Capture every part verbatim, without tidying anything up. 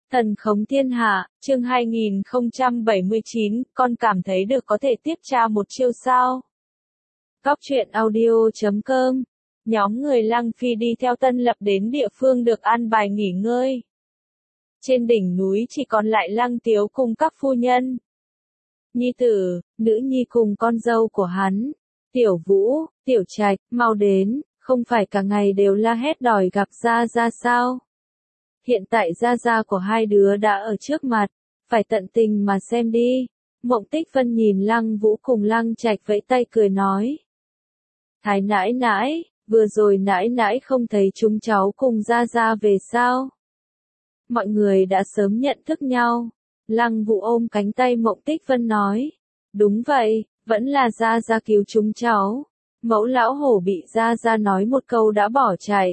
Thần khống thiên hạ, chương hai nghìn không trăm bảy mươi chín, con cảm thấy được có thể tiếp cha một chiêu sao? Góc truyện audio chấm com. Nhóm người Lăng Phi đi theo Tân Lập đến địa phương được an bài nghỉ ngơi. Trên đỉnh núi chỉ còn lại Lăng Tiếu cùng các phu nhân. Nhi tử, nữ nhi cùng con dâu của hắn. Tiểu Vũ, Tiểu Trạch, mau đến, không phải cả ngày đều la hét đòi gặp Gia Gia sao? Hiện tại Gia Gia của hai đứa đã ở trước mặt, phải tận tình mà xem đi. Mộng Tích Vân nhìn Lăng Vũ cùng Lăng Trạch vẫy tay cười nói. Thái nãi nãi, vừa rồi nãi nãi không thấy chúng cháu cùng Gia Gia về sao? Mọi người đã sớm nhận thức nhau. Lăng Vũ ôm cánh tay Mộng Tích Vân nói. Đúng vậy, vẫn là Gia Gia cứu chúng cháu. Mẫu lão hổ bị Gia Gia nói một câu đã bỏ chạy.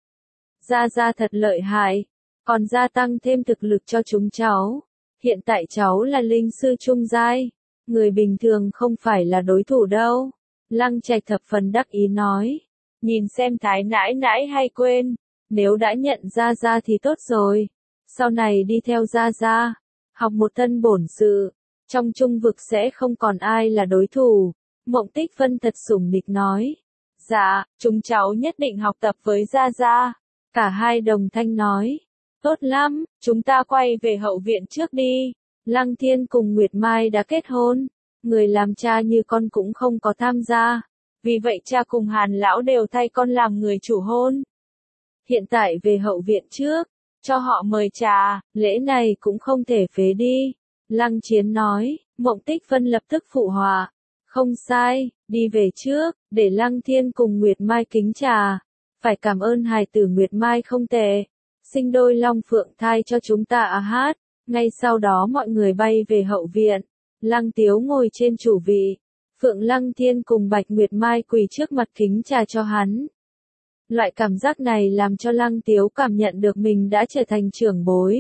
Gia Gia thật lợi hại, còn gia tăng thêm thực lực cho chúng cháu. Hiện tại cháu là linh sư trung giai, người bình thường không phải là đối thủ đâu. Lăng Trạch thập phần đắc ý nói. Nhìn xem thái nãi nãi hay quên, nếu đã nhận Gia Gia thì tốt rồi. Sau này đi theo Gia Gia, học một thân bổn sự, trong trung vực sẽ không còn ai là đối thủ. Mộng Tích Vân thật sủng nịch nói. Dạ, chúng cháu nhất định học tập với Gia Gia. Cả hai đồng thanh nói. Tốt lắm, chúng ta quay về hậu viện trước đi. Lăng Thiên cùng Nguyệt Mai đã kết hôn. Người làm cha như con cũng không có tham gia. Vì vậy cha cùng Hàn lão đều thay con làm người chủ hôn. Hiện tại về hậu viện trước, cho họ mời trà, lễ này cũng không thể phế đi. Lăng Chiến nói, Mộng Tích Vân lập tức phụ họa. Không sai, đi về trước, để Lăng Thiên cùng Nguyệt Mai kính trà. Phải cảm ơn hài tử Nguyệt Mai không tệ. Sinh đôi long phượng thai cho chúng ta à hát. Ngay sau đó mọi người bay về hậu viện. Lăng Tiếu ngồi trên chủ vị. Phượng Lăng Thiên cùng Bạch Nguyệt Mai quỳ trước mặt kính trà cho hắn. Loại cảm giác này làm cho Lăng Tiếu cảm nhận được mình đã trở thành trưởng bối.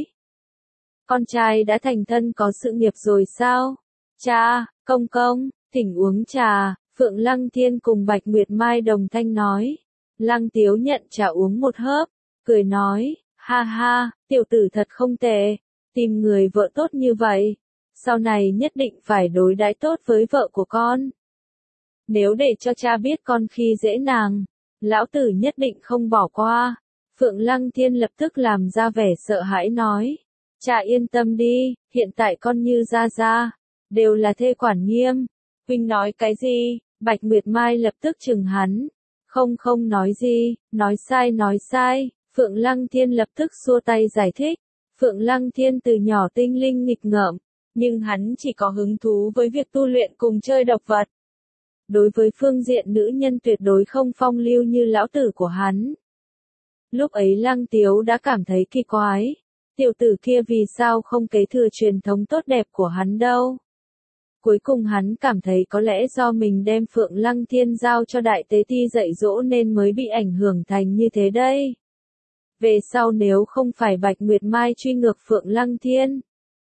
Con trai đã thành thân có sự nghiệp rồi sao? Cha, công công, thỉnh uống trà. Phượng Lăng Thiên cùng Bạch Nguyệt Mai đồng thanh nói. Lăng Tiếu nhận trà uống một hớp, cười nói. Ha ha, tiểu tử thật không tệ, tìm người vợ tốt như vậy, sau này nhất định phải đối đãi tốt với vợ của con. Nếu để cho cha biết con khi dễ nàng, lão tử nhất định không bỏ qua. Phượng Lăng Thiên lập tức làm ra vẻ sợ hãi nói. Cha yên tâm đi, hiện tại con như Gia Gia, đều là thê quản nghiêm. Huynh nói cái gì? Bạch Nguyệt Mai lập tức chừng hắn. Không không nói gì, nói sai nói sai. Phượng Lăng Thiên lập tức xua tay giải thích. Phượng Lăng Thiên từ nhỏ tinh linh nghịch ngợm, nhưng hắn chỉ có hứng thú với việc tu luyện cùng chơi độc vật. Đối với phương diện nữ nhân tuyệt đối không phong lưu như lão tử của hắn. Lúc ấy Lăng Tiếu đã cảm thấy kỳ quái. Tiểu tử kia vì sao không kế thừa truyền thống tốt đẹp của hắn đâu. Cuối cùng hắn cảm thấy có lẽ do mình đem Phượng Lăng Thiên giao cho Đại Tế Ti dạy dỗ nên mới bị ảnh hưởng thành như thế đây. Về sau nếu không phải Bạch Nguyệt Mai truy ngược Phượng Lăng Thiên,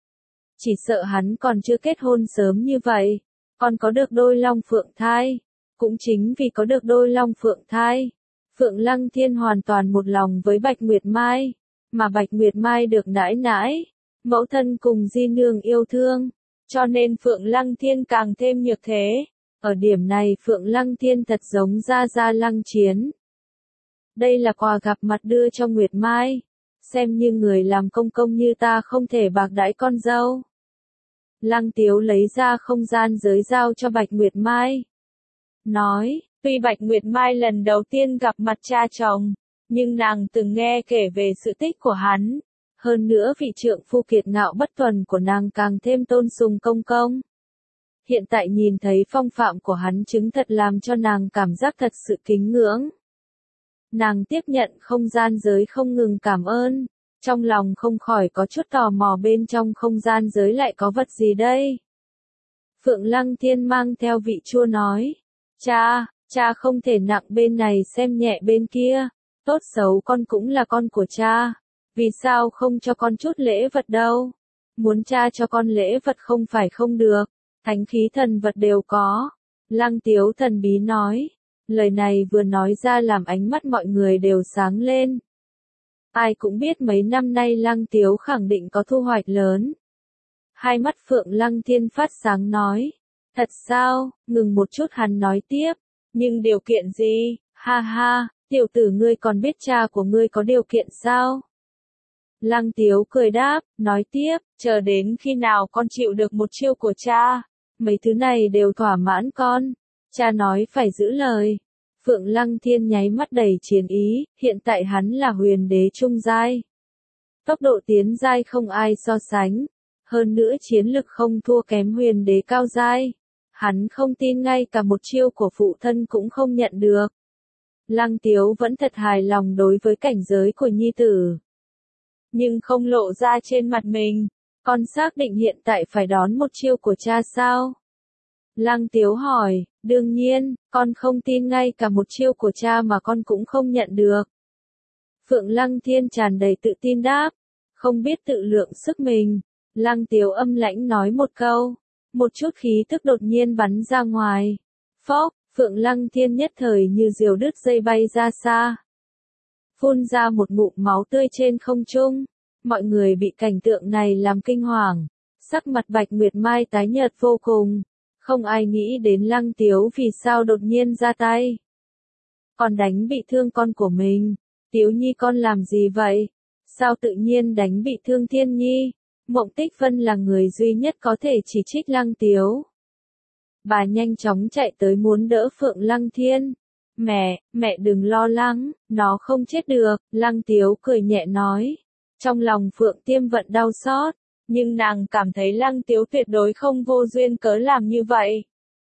chỉ sợ hắn còn chưa kết hôn sớm như vậy, còn có được đôi long phượng thai. Cũng chính vì có được đôi long phượng thai, Phượng Lăng Thiên hoàn toàn một lòng với Bạch Nguyệt Mai, mà Bạch Nguyệt Mai được nãi nãi, mẫu thân cùng di nương yêu thương, cho nên Phượng Lăng Thiên càng thêm nhược thế. Ở điểm này Phượng Lăng Thiên thật giống Gia Gia Lăng Chiến. Đây là quà gặp mặt đưa cho Nguyệt Mai, xem như người làm công công như ta không thể bạc đãi con dâu. Lăng Tiếu lấy ra không gian giới giao cho Bạch Nguyệt Mai. Nói, tuy Bạch Nguyệt Mai lần đầu tiên gặp mặt cha chồng, nhưng nàng từng nghe kể về sự tích của hắn. Hơn nữa vị trượng phu kiệt ngạo bất tuần của nàng càng thêm tôn sùng công công. Hiện tại nhìn thấy phong phạm của hắn chứng thật làm cho nàng cảm giác thật sự kính ngưỡng. Nàng tiếp nhận không gian giới không ngừng cảm ơn, trong lòng không khỏi có chút tò mò bên trong không gian giới lại có vật gì đây. Phượng Lăng Thiên mang theo vị chua nói, cha, cha không thể nặng bên này xem nhẹ bên kia, tốt xấu con cũng là con của cha, vì sao không cho con chút lễ vật đâu, muốn cha cho con lễ vật không phải không được, thánh khí thần vật đều có. Lăng Tiếu thần bí nói. Lời này vừa nói ra làm ánh mắt mọi người đều sáng lên. Ai cũng biết mấy năm nay Lăng Tiếu khẳng định có thu hoạch lớn. Hai mắt Phượng Lăng Thiên phát sáng nói. Thật sao? Ngừng một chút hắn nói tiếp. Nhưng điều kiện gì? Ha ha, tiểu tử ngươi còn biết cha của ngươi có điều kiện sao? Lăng Tiếu cười đáp, nói tiếp, chờ đến khi nào con chịu được một chiêu của cha. Mấy thứ này đều thỏa mãn con. Cha nói phải giữ lời. Phượng Lăng Thiên nháy mắt đầy chiến ý, hiện tại hắn là huyền đế trung giai. Tốc độ tiến giai không ai so sánh. Hơn nữa chiến lực không thua kém huyền đế cao giai. Hắn không tin ngay cả một chiêu của phụ thân cũng không nhận được. Lăng Tiếu vẫn thật hài lòng đối với cảnh giới của nhi tử. Nhưng không lộ ra trên mặt mình. Con xác định hiện tại phải đón một chiêu của cha sao? Lăng Tiếu hỏi, đương nhiên, con không tin ngay cả một chiêu của cha mà con cũng không nhận được. Phượng Lăng Thiên tràn đầy tự tin đáp, không biết tự lượng sức mình. Lăng Tiếu âm lãnh nói một câu, một chút khí tức đột nhiên bắn ra ngoài. Phốc, Phượng Lăng Thiên nhất thời như diều đứt dây bay ra xa. Phun ra một ngụm máu tươi trên không trung. Mọi người bị cảnh tượng này làm kinh hoàng. Sắc mặt Bạch Nguyệt Mai tái nhợt vô cùng. Không ai nghĩ đến Lăng Tiếu vì sao đột nhiên ra tay. Còn đánh bị thương con của mình. Tiếu Nhi con làm gì vậy? Sao tự nhiên đánh bị thương Thiên Nhi? Mộng Tích Vân là người duy nhất có thể chỉ trích Lăng Tiếu. Bà nhanh chóng chạy tới muốn đỡ Phượng Lăng Thiên. Mẹ, mẹ đừng lo lắng, nó không chết được. Lăng Tiếu cười nhẹ nói. Trong lòng Phượng Tiêm Vận đau xót. Nhưng nàng cảm thấy Lăng Tiếu tuyệt đối không vô duyên cớ làm như vậy.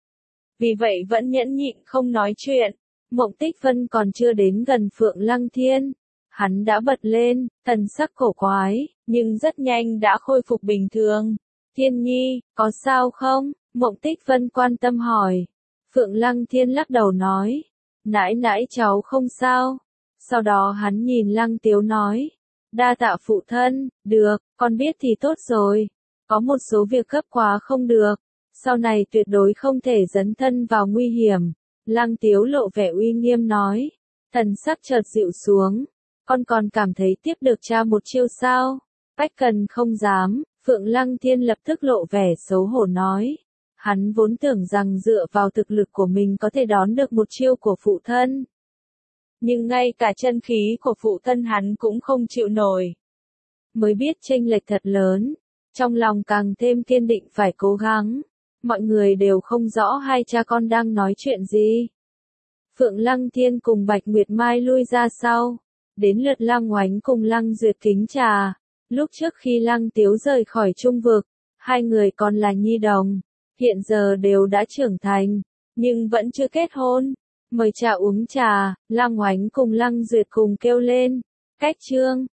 Vì vậy vẫn nhẫn nhịn không nói chuyện. Mộng Tích Vân còn chưa đến gần Phượng Lăng Thiên. Hắn đã bật lên, thần sắc cổ quái, nhưng rất nhanh đã khôi phục bình thường. Thiên Nhi, có sao không? Mộng Tích Vân quan tâm hỏi. Phượng Lăng Thiên lắc đầu nói. Nãi nãi cháu không sao. Sau đó hắn nhìn Lăng Tiếu nói. Đa tạ phụ thân, được, con biết thì tốt rồi. Có một số việc gấp quá không được. Sau này tuyệt đối không thể dấn thân vào nguy hiểm. Lăng Tiếu lộ vẻ uy nghiêm nói. Thần sắc chợt dịu xuống. Con còn cảm thấy tiếp được cha một chiêu sao? Bách Cần không dám. Phượng Lăng Thiên lập tức lộ vẻ xấu hổ nói. Hắn vốn tưởng rằng dựa vào thực lực của mình có thể đón được một chiêu của phụ thân. Nhưng ngay cả chân khí của phụ thân hắn cũng không chịu nổi. Mới biết chênh lệch thật lớn. Trong lòng càng thêm kiên định phải cố gắng. Mọi người đều không rõ hai cha con đang nói chuyện gì. Phượng Lăng Thiên cùng Bạch Nguyệt Mai lui ra sau. Đến lượt Lăng Oánh cùng Lăng Duyệt kính trà. Lúc trước khi Lăng Tiếu rời khỏi trung vực, hai người còn là nhi đồng. Hiện giờ đều đã trưởng thành, nhưng vẫn chưa kết hôn. Mời trà uống trà, Lăng Oánh cùng Lăng Duyệt cùng kêu lên. Cách chương.